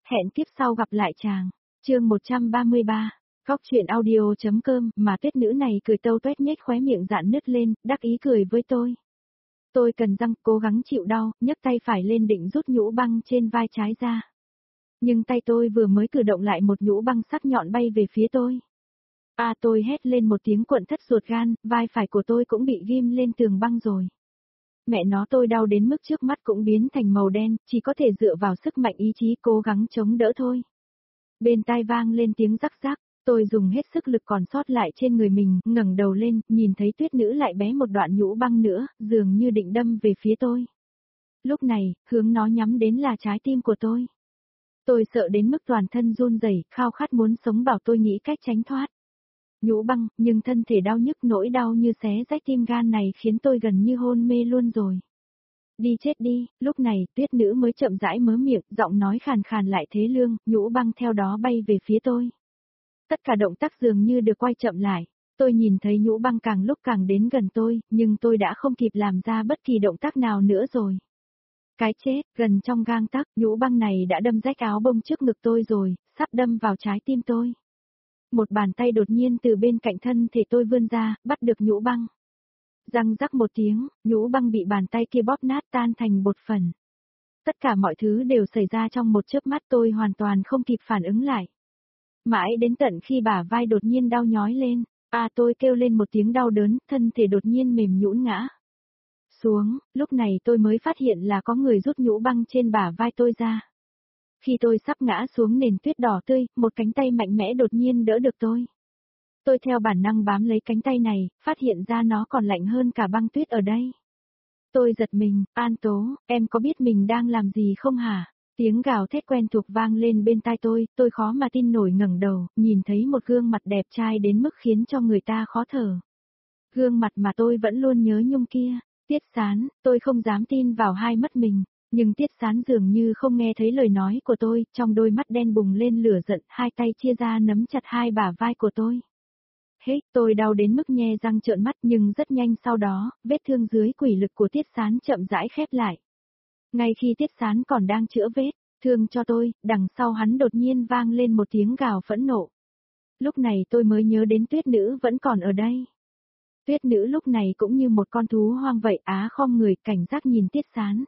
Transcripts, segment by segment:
Hẹn kiếp sau gặp lại chàng. Chương 133. Góc truyện audio.com mà tuyết nữ này cười tâu tuét nhếch khóe miệng dạn nứt lên, đắc ý cười với tôi. Tôi cần răng cố gắng chịu đau, nhấc tay phải lên định rút nhũ băng trên vai trái ra. Nhưng tay tôi vừa mới cử động lại một nhũ băng sắc nhọn bay về phía tôi. Tôi hét lên một tiếng cuộn thắt ruột gan, vai phải của tôi cũng bị ghim lên tường băng rồi. Mẹ nó, tôi đau đến mức trước mắt cũng biến thành màu đen, chỉ có thể dựa vào sức mạnh ý chí cố gắng chống đỡ thôi. Bên tai vang lên tiếng rắc rắc, tôi dùng hết sức lực còn sót lại trên người mình, ngẩng đầu lên, nhìn thấy tuyết nữ lại bé một đoạn nhũ băng nữa, dường như định đâm về phía tôi. Lúc này, hướng nó nhắm đến là trái tim của tôi. Tôi sợ đến mức toàn thân run rẩy, khao khát muốn sống bảo tôi nghĩ cách tránh thoát. Nhũ băng, nhưng thân thể đau nhức, nỗi đau như xé rách tim gan này khiến tôi gần như hôn mê luôn rồi. Đi chết đi, lúc này, tuyết nữ mới chậm rãi mớ miệng, giọng nói khàn khàn lại thế lương, nhũ băng theo đó bay về phía tôi. Tất cả động tác dường như được quay chậm lại. Tôi nhìn thấy nhũ băng càng lúc càng đến gần tôi, nhưng tôi đã không kịp làm ra bất kỳ động tác nào nữa rồi. Cái chết, gần trong gang tấc, nhũ băng này đã đâm rách áo bông trước ngực tôi rồi, sắp đâm vào trái tim tôi. Một bàn tay đột nhiên từ bên cạnh thân thể tôi vươn ra, bắt được nhũ băng. Răng rắc một tiếng, nhũ băng bị bàn tay kia bóp nát tan thành bột phấn. Tất cả mọi thứ đều xảy ra trong một chớp mắt, tôi hoàn toàn không kịp phản ứng lại. Mãi đến tận khi bả vai đột nhiên đau nhói lên, tôi kêu lên một tiếng đau đớn, thân thể đột nhiên mềm nhũn ngã xuống, lúc này tôi mới phát hiện là có người rút nhũ băng trên bả vai tôi ra. Khi tôi sắp ngã xuống nền tuyết đỏ tươi, một cánh tay mạnh mẽ đột nhiên đỡ được tôi. Tôi theo bản năng bám lấy cánh tay này, phát hiện ra nó còn lạnh hơn cả băng tuyết ở đây. Tôi giật mình, An Tố, em có biết mình đang làm gì không hả? Tiếng gào thét quen thuộc vang lên bên tai tôi khó mà tin nổi ngẩng đầu, nhìn thấy một gương mặt đẹp trai đến mức khiến cho người ta khó thở. Gương mặt mà tôi vẫn luôn nhớ nhung kia, Tiết Sán, tôi không dám tin vào hai mắt mình. Nhưng Tiết Sán dường như không nghe thấy lời nói của tôi, trong đôi mắt đen bùng lên lửa giận, hai tay chia ra nắm chặt hai bả vai của tôi. Tôi đau đến mức nhe răng trợn mắt, nhưng rất nhanh sau đó, vết thương dưới quỷ lực của Tiết Sán chậm rãi khép lại. Ngay khi Tiết Sán còn đang chữa vết thương cho tôi, đằng sau hắn đột nhiên vang lên một tiếng gào phẫn nộ. Lúc này tôi mới nhớ đến tuyết nữ vẫn còn ở đây. Tuyết nữ lúc này cũng như một con thú hoang vậy, khom người cảnh giác nhìn Tiết Sán.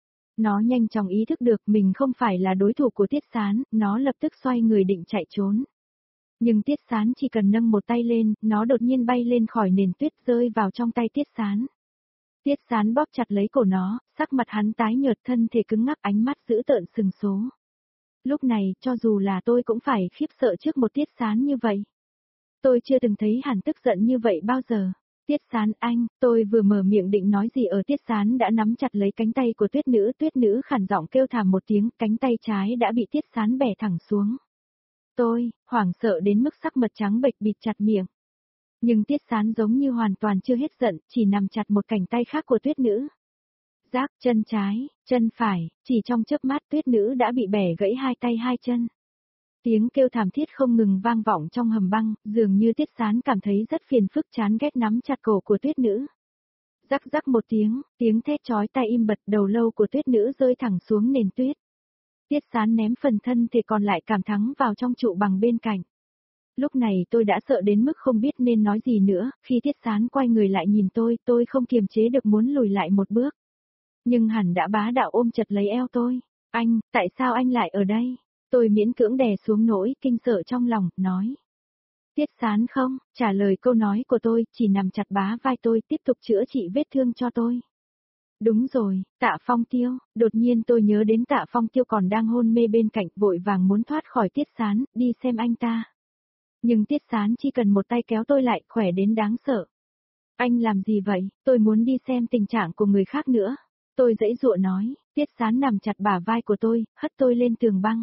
Nó nhanh chóng ý thức được mình không phải là đối thủ của Tiết Sán, nó lập tức xoay người định chạy trốn. Nhưng Tiết Sán chỉ cần nâng một tay lên, nó đột nhiên bay lên khỏi nền tuyết rơi vào trong tay Tiết Sán. Tiết Sán bóp chặt lấy cổ nó, sắc mặt hắn tái nhợt, thân thể cứng ngắc, ánh mắt dữ tợn sừng số. Lúc này, cho dù là tôi cũng phải khiếp sợ trước một Tiết Sán như vậy. Tôi chưa từng thấy hắn tức giận như vậy bao giờ. Tiết Sán anh, tôi vừa mở miệng định nói gì Tiết Sán đã nắm chặt lấy cánh tay của tuyết nữ khản giọng kêu thảm một tiếng, cánh tay trái đã bị Tiết Sán bẻ thẳng xuống. Tôi, hoảng sợ đến mức sắc mặt trắng bệch bịt chặt miệng. Nhưng Tiết Sán giống như hoàn toàn chưa hết giận, chỉ nắm chặt một cánh tay khác của tuyết nữ. Rác, chân trái, chân phải, chỉ trong chớp mắt tuyết nữ đã bị bẻ gãy hai tay hai chân. Tiếng kêu thảm thiết không ngừng vang vọng trong hầm băng, dường như Tiết Sán cảm thấy rất phiền phức, chán ghét nắm chặt cổ của tuyết nữ. Rắc rắc một tiếng thét chói tai im bật, đầu lâu của tuyết nữ rơi thẳng xuống nền tuyết. Tiết Sán ném phần thân thể còn lại cảm thắng vào trong trụ bằng bên cạnh. Lúc này tôi đã sợ đến mức không biết nên nói gì nữa, khi Tiết Sán quay người lại nhìn tôi không kiềm chế được muốn lùi lại một bước. Nhưng hắn đã bá đạo ôm chặt lấy eo tôi. Anh, tại sao anh lại ở đây? Tôi miễn cưỡng đè xuống nỗi kinh sợ trong lòng, nói. Tiết Sán không, trả lời câu nói của tôi, chỉ nằm chặt bá vai tôi, tiếp tục chữa trị vết thương cho tôi. Đúng rồi, Tạ Phong Tiêu, đột nhiên tôi nhớ đến Tạ Phong Tiêu còn đang hôn mê bên cạnh, vội vàng muốn thoát khỏi Tiết Sán, đi xem anh ta. Nhưng Tiết Sán chỉ cần một tay kéo tôi lại, khỏe đến đáng sợ. Anh làm gì vậy, tôi muốn đi xem tình trạng của người khác nữa. Tôi giãy giụa nói, Tiết Sán nằm chặt bả vai của tôi, hất tôi lên tường băng.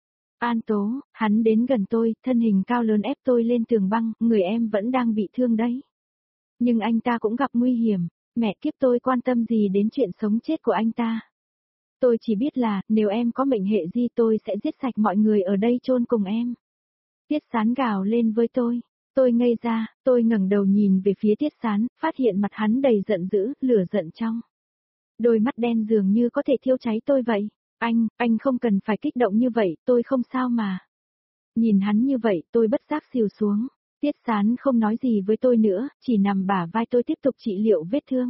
An Tố, hắn đến gần tôi, thân hình cao lớn ép tôi lên tường băng, người em vẫn đang bị thương đấy. Nhưng anh ta cũng gặp nguy hiểm, mẹ kiếp, tôi quan tâm gì đến chuyện sống chết của anh ta. Tôi chỉ biết là, nếu em có mệnh hệ gì tôi sẽ giết sạch mọi người ở đây chôn cùng em. Tiết Sán gào lên với tôi ngây ra, tôi ngẩng đầu nhìn về phía Tiết Sán, phát hiện mặt hắn đầy giận dữ, lửa giận trong. Đôi mắt đen dường như có thể thiêu cháy tôi vậy. Anh không cần phải kích động như vậy, tôi không sao mà. Nhìn hắn như vậy, tôi bất giác xìu xuống. Tiết Sán không nói gì với tôi nữa, chỉ nằm bả vai tôi tiếp tục trị liệu vết thương.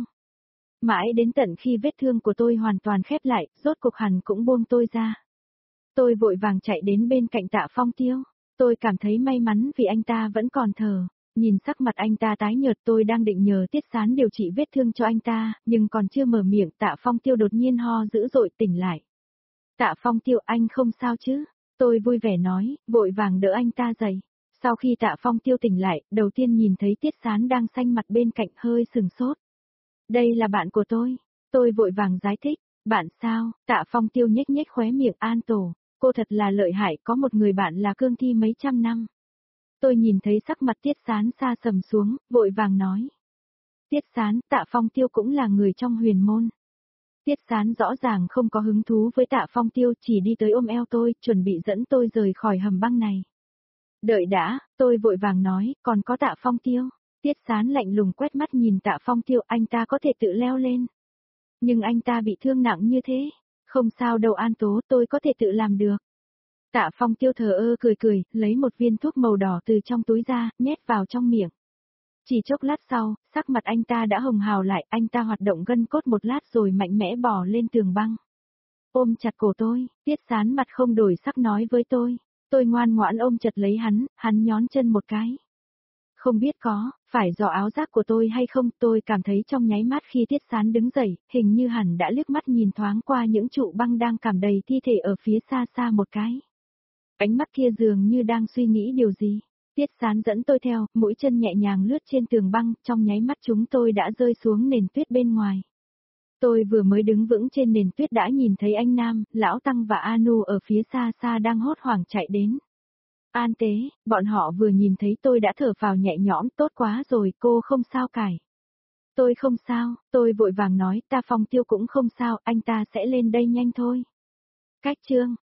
Mãi đến tận khi vết thương của tôi hoàn toàn khép lại, rốt cuộc hắn cũng buông tôi ra. Tôi vội vàng chạy đến bên cạnh Tạ Phong Tiêu. Tôi cảm thấy may mắn vì anh ta vẫn còn thở. Nhìn sắc mặt anh ta tái nhợt, tôi đang định nhờ Tiết Sán điều trị vết thương cho anh ta, nhưng còn chưa mở miệng Tạ Phong Tiêu đột nhiên ho dữ dội tỉnh lại. Tạ Phong Tiêu, anh không sao chứ? Tôi vui vẻ nói, vội vàng đỡ anh ta dậy. Sau khi Tạ Phong Tiêu tỉnh lại, đầu tiên nhìn thấy Tiết Sán đang xanh mặt bên cạnh hơi sừng sốt. Đây là bạn của tôi vội vàng giải thích, bạn sao? Tạ Phong Tiêu nhếch nhếch khóe miệng an tổ, cô thật là lợi hại, có một người bạn là cương thi mấy trăm năm. Tôi nhìn thấy sắc mặt Tiết Sán xa sầm xuống, vội vàng nói. Tiết Sán, Tạ Phong Tiêu cũng là người trong huyền môn. Tiết Sán rõ ràng không có hứng thú với Tạ Phong Tiêu, chỉ đi tới ôm eo tôi, chuẩn bị dẫn tôi rời khỏi hầm băng này. Đợi đã, tôi vội vàng nói, còn có Tạ Phong Tiêu. Tiết Sán lạnh lùng quét mắt nhìn Tạ Phong Tiêu, anh ta có thể tự leo lên. Nhưng anh ta bị thương nặng như thế. Không sao đâu An Tố, tôi có thể tự làm được. Tạ Phong Tiêu thờ ơ cười cười, lấy một viên thuốc màu đỏ từ trong túi ra, nhét vào trong miệng. Chỉ chốc lát sau, sắc mặt anh ta đã hồng hào lại, anh ta hoạt động gân cốt một lát rồi mạnh mẽ bò lên tường băng. Ôm chặt cổ tôi, Tiết Sán mặt không đổi sắc nói với tôi ngoan ngoãn ôm chặt lấy hắn nhón chân một cái. Không biết phải do áo giáp của tôi hay không, tôi cảm thấy trong nháy mắt khi Tiết Sán đứng dậy, hình như hẳn đã liếc mắt nhìn thoáng qua những trụ băng đang cảm đầy thi thể ở phía xa xa một cái. Ánh mắt kia dường như đang suy nghĩ điều gì. Tiết Sán dẫn tôi theo, mũi chân nhẹ nhàng lướt trên tường băng, trong nháy mắt chúng tôi đã rơi xuống nền tuyết bên ngoài. Tôi vừa mới đứng vững trên nền tuyết đã nhìn thấy anh Nam, Lão Tăng và Anu ở phía xa xa đang hốt hoảng chạy đến. An Tế, bọn họ vừa nhìn thấy tôi đã thở phào nhẹ nhõm, tốt quá rồi, cô không sao cải. Tôi không sao, tôi vội vàng nói, Ta Phong Tiêu cũng không sao, anh ta sẽ lên đây nhanh thôi. Cách chương